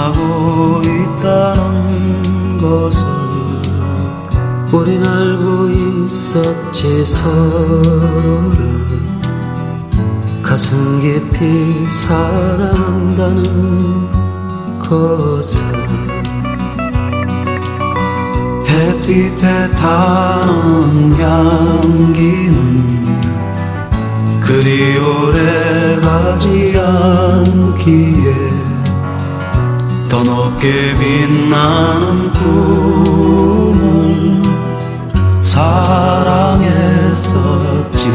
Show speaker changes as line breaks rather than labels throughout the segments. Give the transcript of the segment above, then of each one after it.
사랑하고 있다는 것을
우린 알고 있었지. 서로를 가슴 깊이 사랑한다는 것을.
햇빛에 타는 향기는 그리 오래 가지 않기에 더 높게 빛나는 꿈을 사랑했었지.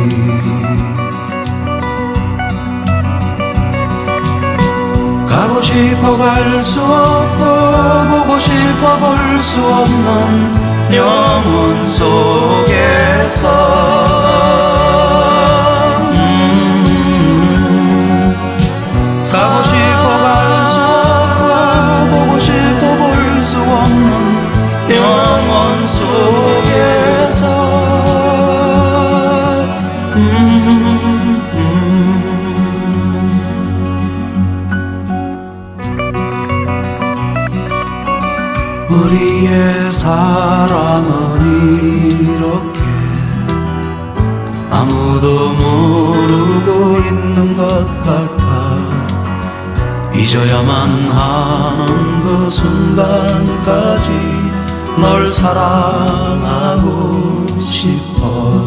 가고 싶어 갈 수 없고 보고 싶어 볼 수 없는 영혼 속에서 가고 싶어 갈 수 없고 보고 싶어 볼 수 없는 영혼 속에서 우리의 사랑은 이렇게 아무도 모르고 있는 것 같아. 잊어야만 하는 그 순간까지 널 사랑하고 싶어.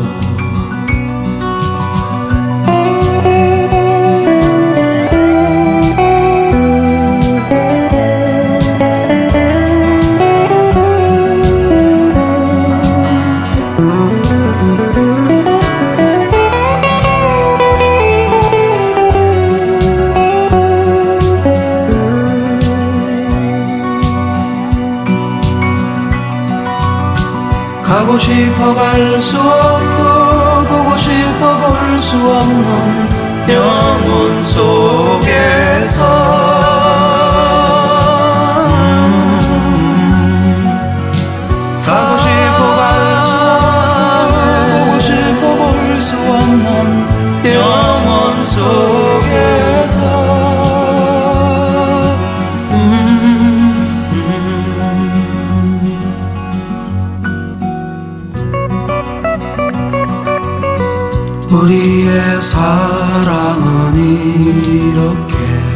가고 싶어 갈 수 없고 보고 싶어 볼 수 없는 영혼 속에서 가고 싶어 갈 수 없고 보고 싶어 볼 수 없는 영혼 속에서 우리의 사랑은 이렇게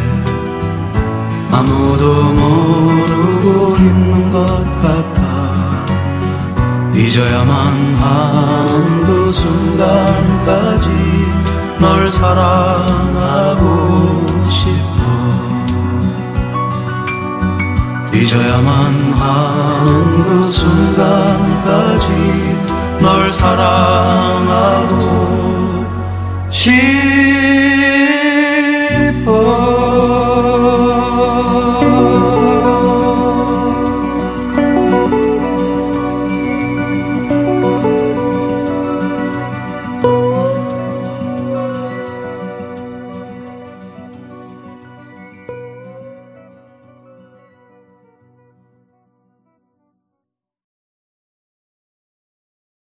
아무도 모르고 있는 것 같아. 잊어야만 하는 그 순간까지 널 사랑하고 싶어. 잊어야만 하는 그 순간까지 널 사랑하고 싶어.